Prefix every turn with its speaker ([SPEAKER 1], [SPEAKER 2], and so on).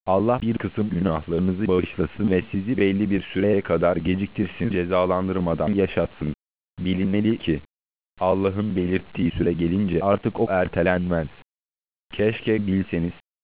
[SPEAKER 1] Allah bir kısım günahlarınızı bağışlasın ve sizi belli bir süreye kadar geciktirsin, cezalandırmadan yaşatsın. Bilinmeli ki Allah'ın belirttiği süre gelince artık o ertelenmez. Keşke bilseniz,